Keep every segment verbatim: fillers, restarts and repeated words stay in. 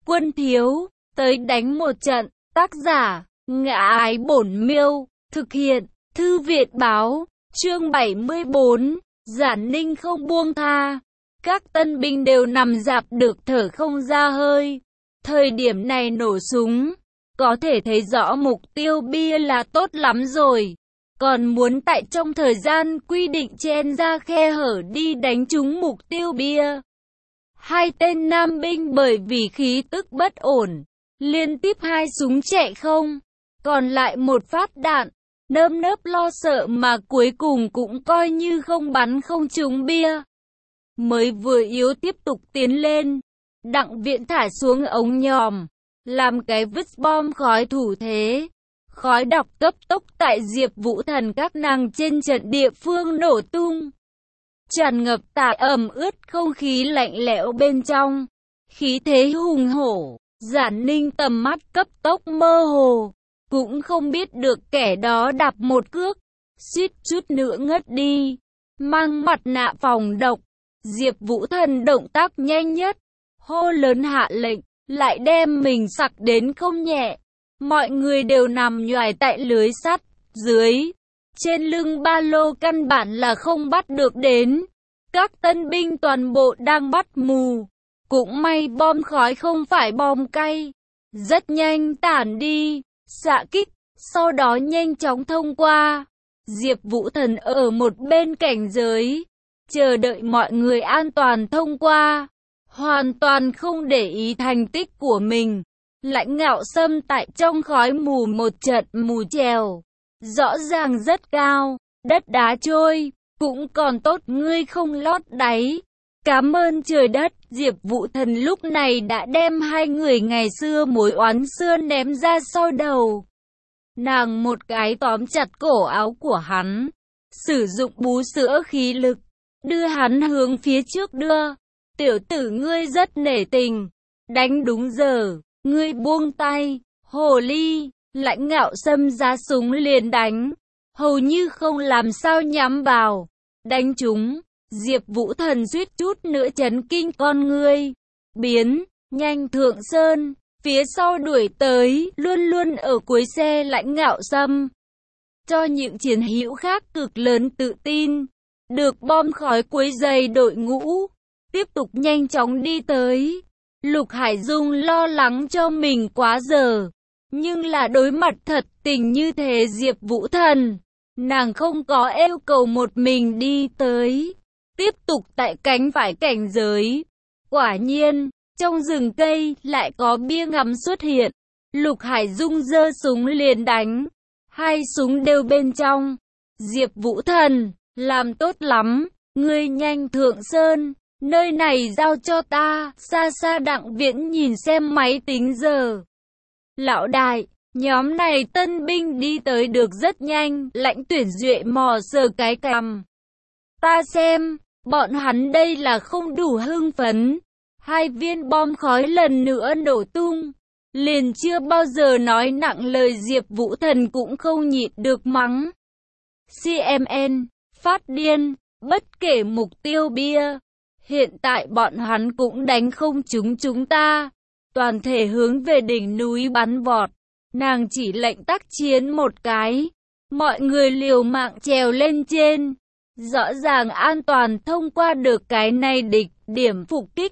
Quân thiếu, tới đánh một trận. Tác giả, Ngã Ái Bổn Miêu. Thực hiện, Thư Viện Báo. Chương bảy mươi bốn. Giản Ninh không buông tha. Các tân binh đều nằm rạp được thở không ra hơi. Thời điểm này nổ súng, có thể thấy rõ mục tiêu bia là tốt lắm rồi. Còn muốn tại trong thời gian quy định chen ra khe hở đi đánh trúng mục tiêu bia. Hai tên nam binh bởi vì khí tức bất ổn, liên tiếp hai súng chạy không, còn lại một phát đạn, nơm nớp lo sợ mà cuối cùng cũng coi như không bắn không trúng bia. Mới vừa yếu tiếp tục tiến lên, Đặng Viễn thả xuống ống nhòm, làm cái vứt bom khói thủ thế. Khói độc cấp tốc tại Diệp Vũ Thần các nàng trên trận địa phương nổ tung, tràn ngập tại ẩm ướt không khí lạnh lẽo bên trong, khí thế hùng hổ. Giản Ninh tầm mắt cấp tốc mơ hồ, cũng không biết được kẻ đó đạp một cước, suýt chút nữa ngất đi. Mang mặt nạ phòng độc, Diệp Vũ Thần động tác nhanh nhất, hô lớn hạ lệnh, lại đem mình sặc đến không nhẹ. Mọi người đều nằm nhoài tại lưới sắt dưới, trên lưng ba lô căn bản là không bắt được đến. Các tân binh toàn bộ đang bắt mù. Cũng may bom khói không phải bom cay, rất nhanh tản đi, xạ kích, sau đó nhanh chóng thông qua. Diệp Vũ Thần ở một bên cảnh giới, chờ đợi mọi người an toàn thông qua, hoàn toàn không để ý thành tích của mình. Lãnh Ngạo Sâm tại trong khói mù một trận mù trèo, rõ ràng rất cao, đất đá trôi, cũng còn tốt ngươi không lót đáy. Cảm ơn trời đất. Diệp Vũ Thần lúc này đã đem hai người ngày xưa mối oán xưa ném ra sau đầu. Nàng một cái tóm chặt cổ áo của hắn, sử dụng bú sữa khí lực, đưa hắn hướng phía trước đưa. Tiểu tử ngươi rất nể tình, đánh đúng giờ, ngươi buông tay. Hồ ly. Lãnh Ngạo Sâm ra súng liền đánh, hầu như không làm sao nhắm vào, đánh trúng. Diệp Vũ Thần suýt chút nữa chấn kinh con ngươi. Biến, nhanh Thượng Sơn, phía sau đuổi tới, luôn luôn ở cuối xe Lãnh Ngạo Sâm, cho những chiến hữu khác cực lớn tự tin. Được bom khói quấy dày đội ngũ, tiếp tục nhanh chóng đi tới. Lục Hải Dung lo lắng cho mình quá giờ, nhưng là đối mặt thật tình như thế Diệp Vũ Thần, nàng không có yêu cầu một mình đi tới. Tiếp tục tại cánh phải cảnh giới. Quả nhiên, trong rừng cây lại có bia ngắm xuất hiện. Lục Hải Dung giơ súng liền đánh. Hai súng đều bên trong. Diệp Vũ Thần, làm tốt lắm, ngươi nhanh Thượng Sơn, nơi này giao cho ta. Xa xa Đặng Viễn nhìn xem máy tính giờ. Lão đại, nhóm này tân binh đi tới được rất nhanh. Lãnh Tuyển Duệ mò sờ cái cằm. Ta xem, bọn hắn đây là không đủ hưng phấn. Hai viên bom khói lần nữa nổ tung. Liền chưa bao giờ nói nặng lời Diệp Vũ Thần cũng không nhịn được mắng. xê em en, phát điên, bất kể mục tiêu bia. Hiện tại bọn hắn cũng đánh không trúng chúng ta. Toàn thể hướng về đỉnh núi bắn vọt. Nàng chỉ lệnh tác chiến một cái. Mọi người liều mạng trèo lên trên. Rõ ràng an toàn thông qua được cái này địch điểm phục kích.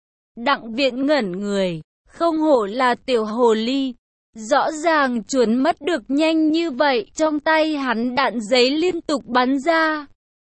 Đặng Viễn ngẩn người, không hổ là tiểu hồ ly. Rõ ràng chuẩn mất được nhanh như vậy, trong tay hắn đạn giấy liên tục bắn ra.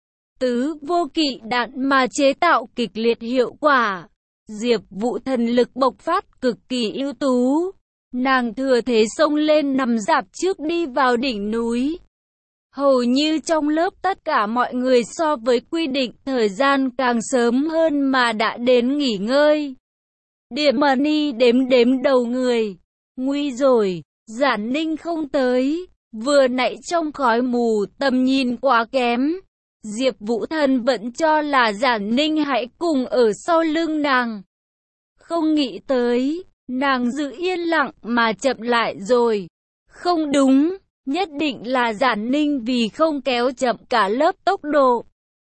Tứ vô kỵ đạn mà chế tạo kịch liệt hiệu quả. Diệp Vũ Thần lực bộc phát cực kỳ ưu tú. Nàng thừa thế xông lên nằm rạp trước đi vào đỉnh núi. Hầu như trong lớp tất cả mọi người so với quy định thời gian càng sớm hơn mà đã đến nghỉ ngơi. Điểm Money đếm đếm đầu người. Nguy rồi, Giản Ninh không tới. Vừa nãy trong khói mù tầm nhìn quá kém. Diệp Vũ Thần vẫn cho là Giản Ninh hãy cùng ở sau lưng nàng. Không nghĩ tới, nàng giữ yên lặng mà chậm lại rồi. Không đúng. Nhất định là Giản Ninh vì không kéo chậm cả lớp tốc độ.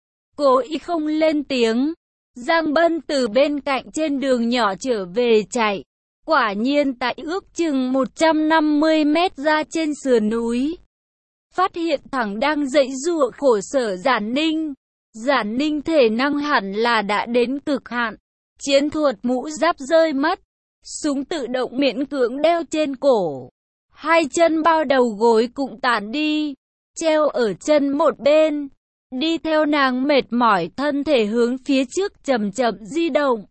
Cố ý không lên tiếng. Giang Bân từ bên cạnh trên đường nhỏ trở về chạy. Quả nhiên tại ước chừng một trăm năm mươi mét ra trên sườn núi, phát hiện thằng đang giãy giụa khổ sở Giản Ninh. Giản Ninh thể năng hẳn là đã đến cực hạn, chiến thuật mũ giáp rơi mất, súng tự động miễn cưỡng đeo trên cổ, hai chân bao đầu gối cũng tản đi, treo ở chân một bên, đi theo nàng mệt mỏi thân thể hướng phía trước chậm chậm di động.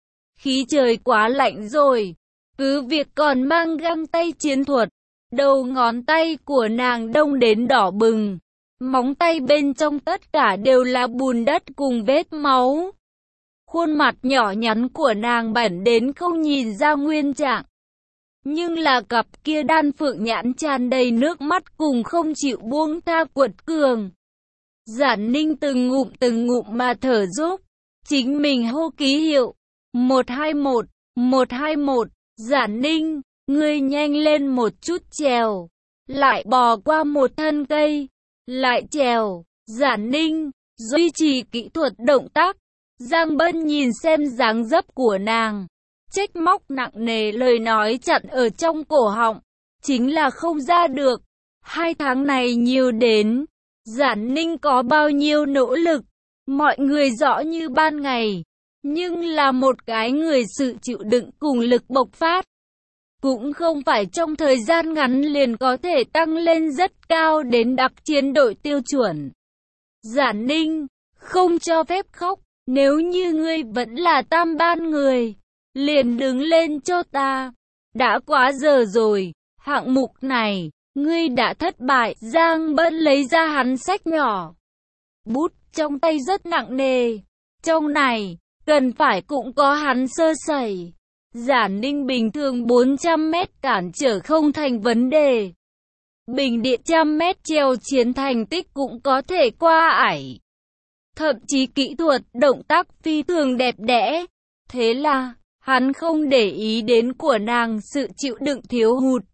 Khí trời quá lạnh rồi, cứ việc còn mang găng tay chiến thuật, đầu ngón tay của nàng đông đến đỏ bừng, móng tay bên trong tất cả đều là bùn đất cùng vết máu. Khuôn mặt nhỏ nhắn của nàng bẩn đến không nhìn ra nguyên trạng, nhưng là cặp kia đan phượng nhãn tràn đầy nước mắt cùng không chịu buông tha quật cường. Giản Ninh từng ngụm từng ngụm mà thở dốc, chính mình hô ký hiệu, một hai một, một hai một, Giản Ninh, ngươi nhanh lên một chút trèo, lại bò qua một thân cây, lại trèo, Giản Ninh, duy trì kỹ thuật động tác. Giang Bân nhìn xem dáng dấp của nàng, trách móc nặng nề lời nói chặn ở trong cổ họng, chính là không ra được. Hai tháng này nhiều đến, Giản Ninh có bao nhiêu nỗ lực, mọi người rõ như ban ngày, nhưng là một cái người sự chịu đựng cùng lực bộc phát, cũng không phải trong thời gian ngắn liền có thể tăng lên rất cao đến đặc chiến đội tiêu chuẩn. Giản Ninh, không cho phép khóc, nếu như ngươi vẫn là tam ban người, liền đứng lên cho ta. Đã quá giờ rồi, hạng mục này, ngươi đã thất bại. Giang Bân lấy ra hắn sách nhỏ, bút trong tay rất nặng nề, trong này, cần phải cũng có hắn sơ sẩy. Giản Ninh bình thường bốn trăm mét cản trở không thành vấn đề, bình địa trăm mét treo chiến thành tích cũng có thể qua ải. Thậm chí kỹ thuật, động tác phi thường đẹp đẽ. Thế là, hắn không để ý đến của nàng sự chịu đựng thiếu hụt.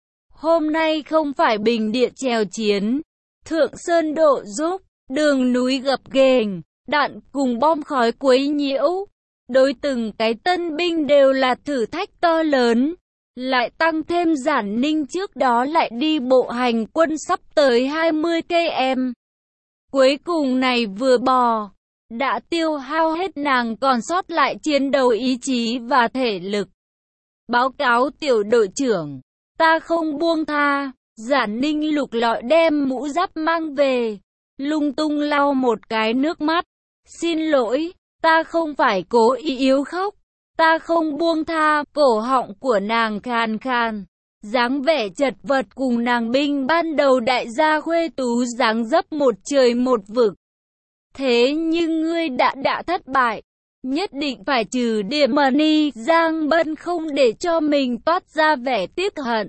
Hôm nay không phải bình địa trèo chiến, thượng sơn độ dốc, đường núi gập ghềnh, đạn cùng bom khói quấy nhiễu. Đối từng cái tân binh đều là thử thách to lớn. Lại tăng thêm Giản Ninh trước đó lại đi bộ hành quân sắp tới hai mươi ki lô mét. Cuối cùng này vừa bò, đã tiêu hao hết nàng còn sót lại chiến đấu ý chí và thể lực. Báo cáo tiểu đội trưởng, ta không buông tha. Giản Ninh lục lọi đem mũ giáp mang về, lung tung lau một cái nước mắt. Xin lỗi, ta không phải cố ý yếu khóc, ta không buông tha. Cổ họng của nàng khàn khàn, dáng vẻ chật vật cùng nàng binh ban đầu đại gia Khuê Tú dáng dấp một trời một vực. Thế nhưng ngươi đã đã thất bại, nhất định phải trừ điểm money. Giang Bân không để cho mình toát ra vẻ tiếc hận.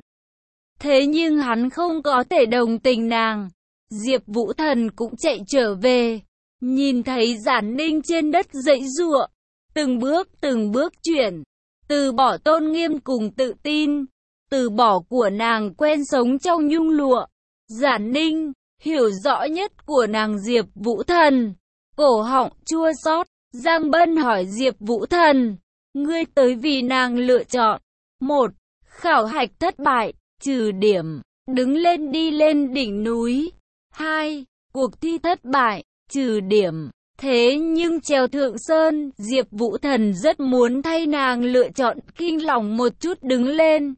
Thế nhưng hắn không có thể đồng tình nàng. Diệp Vũ Thần cũng chạy trở về, nhìn thấy Giản Ninh trên đất giãy giụa, từng bước từng bước chuyển, từ bỏ tôn nghiêm cùng tự tin, từ bỏ của nàng quen sống trong nhung lụa. Giản Ninh, hiểu rõ nhất của nàng Diệp Vũ Thần, cổ họng chua xót. Giang Bân hỏi Diệp Vũ Thần, ngươi tới vì nàng lựa chọn. Một, khảo hạch thất bại, trừ điểm, đứng lên đi lên đỉnh núi. Hai, cuộc thi thất bại, trừ điểm. Thế nhưng trèo Thượng Sơn, Diệp Vũ Thần rất muốn thay nàng lựa chọn kinh lòng một chút đứng lên,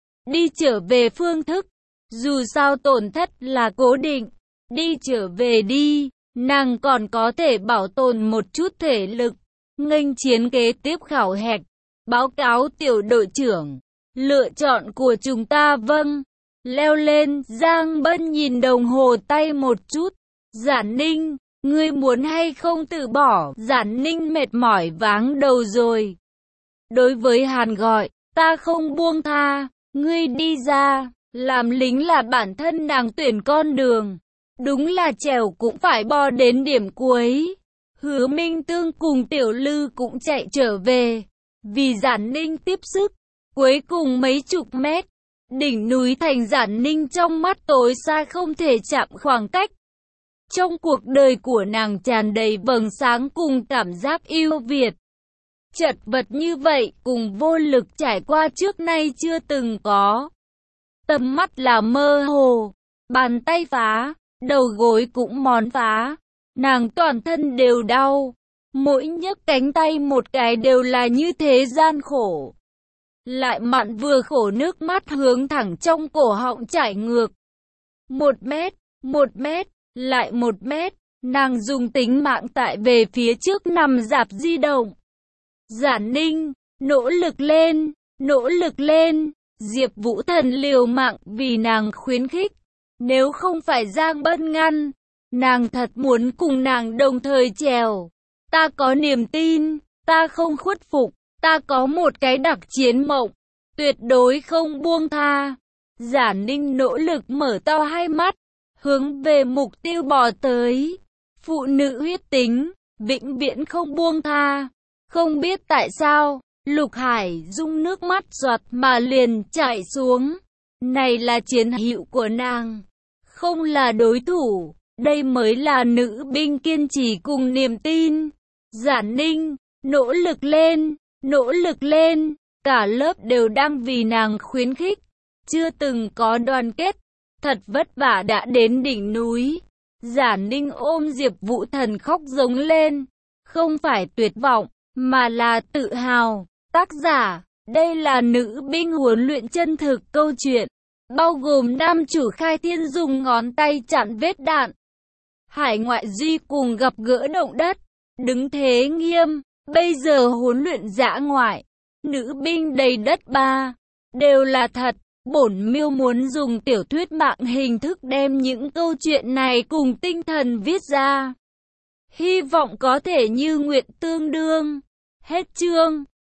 đi trở về phương thức. Dù sao tổn thất là cố định, đi trở về đi, nàng còn có thể bảo tồn một chút thể lực, nghênh chiến kế tiếp khảo hạch. Báo cáo tiểu đội trưởng, lựa chọn của chúng ta. Vâng. Leo lên. Giang Bân nhìn đồng hồ tay một chút. Giản Ninh, ngươi muốn hay không từ bỏ? Giản Ninh mệt mỏi váng đầu rồi. Đối với Hàn gọi, ta không buông tha, ngươi đi ra. Làm lính là bản thân nàng tuyển con đường, đúng là trèo cũng phải bò đến điểm cuối. Hứa Minh Tương cùng Tiểu Lư cũng chạy trở về, vì Giản Ninh tiếp sức. Cuối cùng mấy chục mét, đỉnh núi thành Giản Ninh trong mắt tối xa không thể chạm khoảng cách. Trong cuộc đời của nàng tràn đầy vầng sáng cùng cảm giác yêu Việt. chật vật như vậy, cùng vô lực trải qua trước nay chưa từng có. Tầm mắt là mơ hồ, bàn tay phá, đầu gối cũng mòn phá, nàng toàn thân đều đau, mỗi nhấc cánh tay một cái đều là như thế gian khổ. Lại mặn vừa khổ, nước mắt hướng thẳng trong cổ họng chảy ngược. Một mét, một mét, lại một mét, nàng dùng tính mạng tại về phía trước nằm dạp di động. Giản Ninh, nỗ lực lên, nỗ lực lên, Diệp Vũ Thần liều mạng vì nàng khuyến khích. Nếu không phải Giang Bân ngăn, nàng thật muốn cùng nàng đồng thời trèo. Ta có niềm tin, ta không khuất phục, ta có một cái đặc chiến mộng, tuyệt đối không buông tha. Giản Ninh nỗ lực mở to hai mắt, hướng về mục tiêu bò tới. Phụ nữ huyết tính, vĩnh viễn không buông tha. Không biết tại sao, Lục Hải Dung nước mắt giọt mà liền chảy xuống. Này là chiến hữu của nàng, không là đối thủ. Đây mới là nữ binh kiên trì cùng niềm tin. Giản Ninh, nỗ lực lên, nỗ lực lên. Cả lớp đều đang vì nàng khuyến khích. Chưa từng có đoàn kết, thật vất vả đã đến đỉnh núi. Giản Ninh ôm Diệp Vũ Thần khóc giống lên. Không phải tuyệt vọng, mà là tự hào. Tác giả, đây là nữ binh huấn luyện chân thực câu chuyện, bao gồm nam chủ Khai Thiên dùng ngón tay chặn vết đạn. Hải ngoại Duy cùng gặp gỡ động đất, đứng thế nghiêm, bây giờ huấn luyện dã ngoại, nữ binh đầy đất ba, đều là thật. Bổn Miêu muốn dùng tiểu thuyết mạng hình thức đem những câu chuyện này cùng tinh thần viết ra. Hy vọng có thể như nguyện tương đương. Hết chương.